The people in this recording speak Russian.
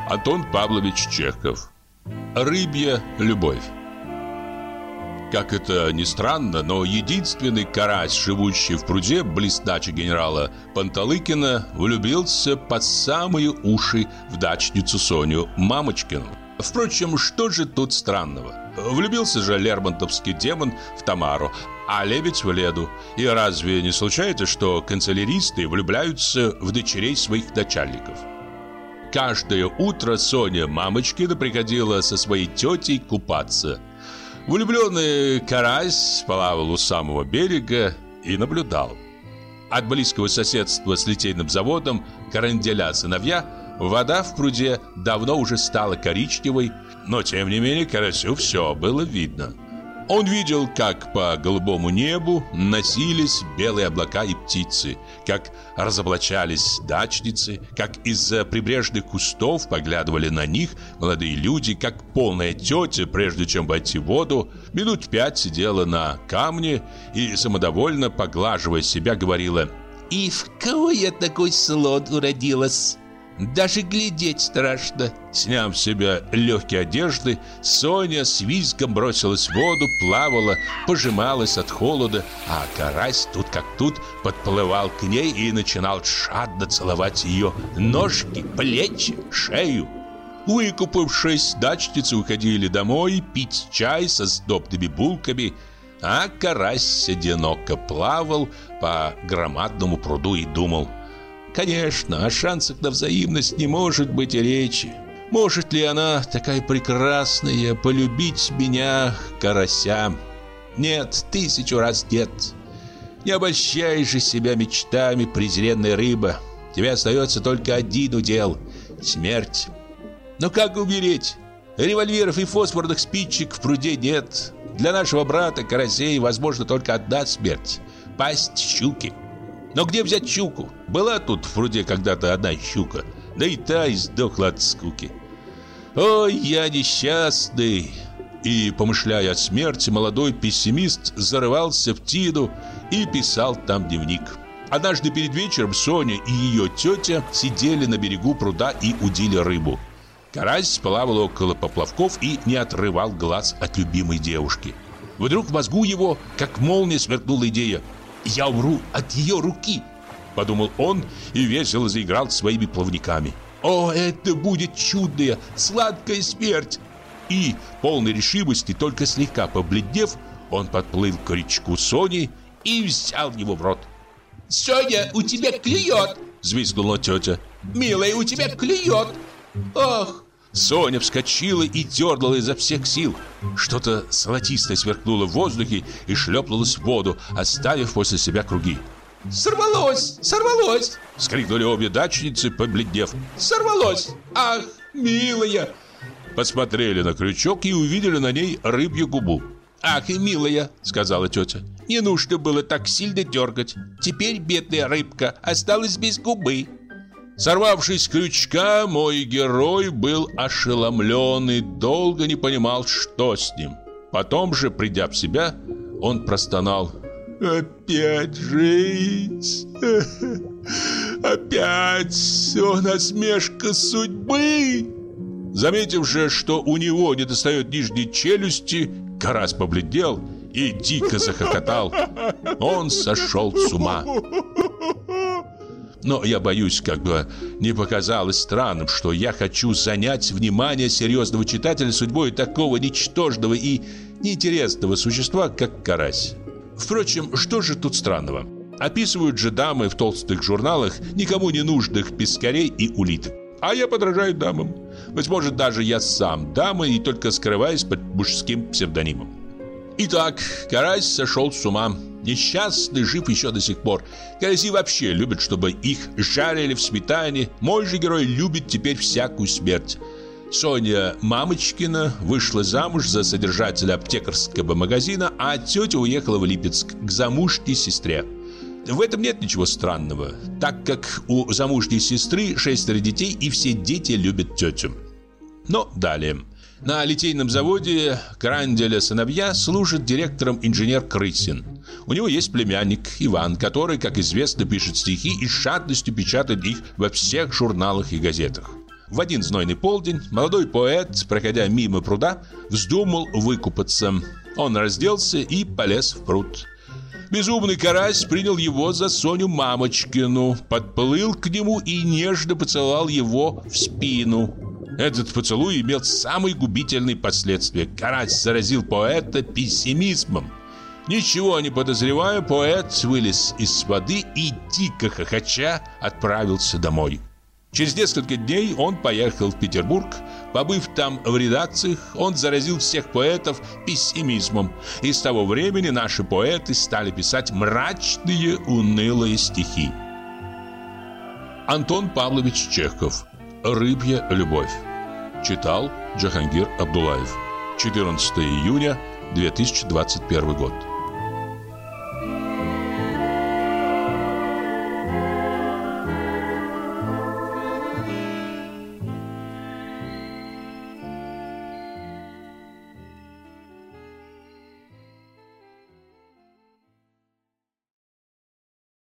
Антон Павлович Чехов. Рыбья любовь. Как это ни странно, но единственный карась, живущий в пруде близ дачи генерала Панталыкина, влюбился под самые уши в дачницу Соню Мамочкину. Впрочем, что же тут странного? Влюбился же лермонтовский демон в Тамару, а лебедь в Леду. И разве не случается, что канцеляристы влюбляются в дочерей своих начальников? Каждое утро Соня Мамочкина приходила со своей тетей купаться. Влюбленный карась плавал у самого берега и наблюдал. От близкого соседства с литейным заводом Каранделя-сыновья вода в пруде давно уже стала коричневой, но тем не менее карасю все было видно. Он видел, как по голубому небу носились белые облака и птицы, как разоблачались дачницы, как из-за прибрежных кустов поглядывали на них молодые люди, как полная тетя, прежде чем войти в воду, минут 5 сидела на камне и, самодовольно поглаживая себя, говорила: «И в кого я такой слон уродилась? Даже глядеть страшно». Сняв с себя легкие одежды, Соня с визгом бросилась в воду, плавала, пожималась от холода, а карась тут как тут подплывал к ней и начинал жадно целовать ее ножки, плечи, шею. Выкупавшись, дачницы уходили домой пить чай со сдобными булками, а карась одиноко плавал по громадному пруду и думал: конечно, о шансах на взаимность не может быть и речи. Может ли она, такая прекрасная, полюбить меня, карася? Нет, 1000 раз нет. Не обольщай же себя мечтами, презренная рыба. Тебе остается только один удел — смерть. Но как умереть? Револьверов и фосфорных спичек в пруде нет. Для нашего брата карасей возможно только одна смерть — пасть щуки. Но где взять щуку? Была тут в пруде когда-то одна щука, да и та издохла от скуки. Ой, я несчастный. И, помышляя о смерти, молодой пессимист зарывался в тину и писал там дневник. Однажды перед вечером Соня и ее тетя сидели на берегу пруда и удили рыбу. Карась плавал около поплавков и не отрывал глаз от любимой девушки. Вдруг в мозгу его, как молния, сверкнула идея: «Я умру от ее руки», — подумал он и весело заиграл своими плавниками. «О, это будет чудная, сладкая смерть!» И, полной решимости, только слегка побледнев, он подплыл к крючку Сони и взял его в рот. «Соня, у тебя клюет!» — взвизгнула тетя. «Милая, у тебя клюет!» «Ах!» Соня вскочила и дернула изо всех сил. Что-то золотистое сверкнуло в воздухе и шлепнулось в воду, оставив после себя круги. «Сорвалось! Сорвалось!» — вскрикнули обе дачницы, побледнев. «Сорвалось! Ах, милая!» Посмотрели на крючок и увидели на ней рыбью губу. «Ах, милая!» — сказала тетя. «Не нужно было так сильно дергать. Теперь бедная рыбка осталась без губы». Сорвавшись с крючка, мой герой был ошеломлен и долго не понимал, что с ним. Потом же, придя в себя, он простонал: «Опять жизнь! Опять насмешка судьбы!» Заметив же, что у него недостает нижней челюсти, карась побледнел и дико захохотал. Он сошел с ума. Но я боюсь, как бы не показалось странным, что я хочу занять внимание серьезного читателя судьбой такого ничтожного и неинтересного существа, как карась. Впрочем, что же тут странного? Описывают же дамы в толстых журналах никому не нужных пескарей и улиток. А я подражаю дамам. Быть может, даже я сам дама и только скрываюсь под мужским псевдонимом. Итак, карась сошел с ума. Несчастный жив еще до сих пор. Караси вообще любят, чтобы их жарили в сметане. Мой же герой любит теперь всякую смерть. Соня Мамочкина вышла замуж за содержателя аптекарского магазина, а тетя уехала в Липецк к замужней сестре. В этом нет ничего странного, так как у замужней сестры 6 детей, и все дети любят тетю. Но далее. На литейном заводе Каранделя-сыновья служит директором инженер Крысин. У него есть племянник Иван, который, как известно, пишет стихи и с жадностью печатает их во всех журналах и газетах. В один знойный полдень молодой поэт, проходя мимо пруда, вздумал выкупаться. Он разделся и полез в пруд. Безумный карась принял его за Соню Мамочкину, подплыл к нему и нежно поцеловал его в спину. Этот поцелуй имел самые губительные последствия. Карась заразил поэта пессимизмом. Ничего не подозревая, поэт вылез из воды и, дико хохоча, отправился домой. Через несколько дней он поехал в Петербург. Побыв там в редакциях, он заразил всех поэтов пессимизмом. И с того времени наши поэты стали писать мрачные, унылые стихи. Антон Павлович Чехов. «Рыбья любовь». Читал Джахангир Абдуллаев. 14 июня 2021 год.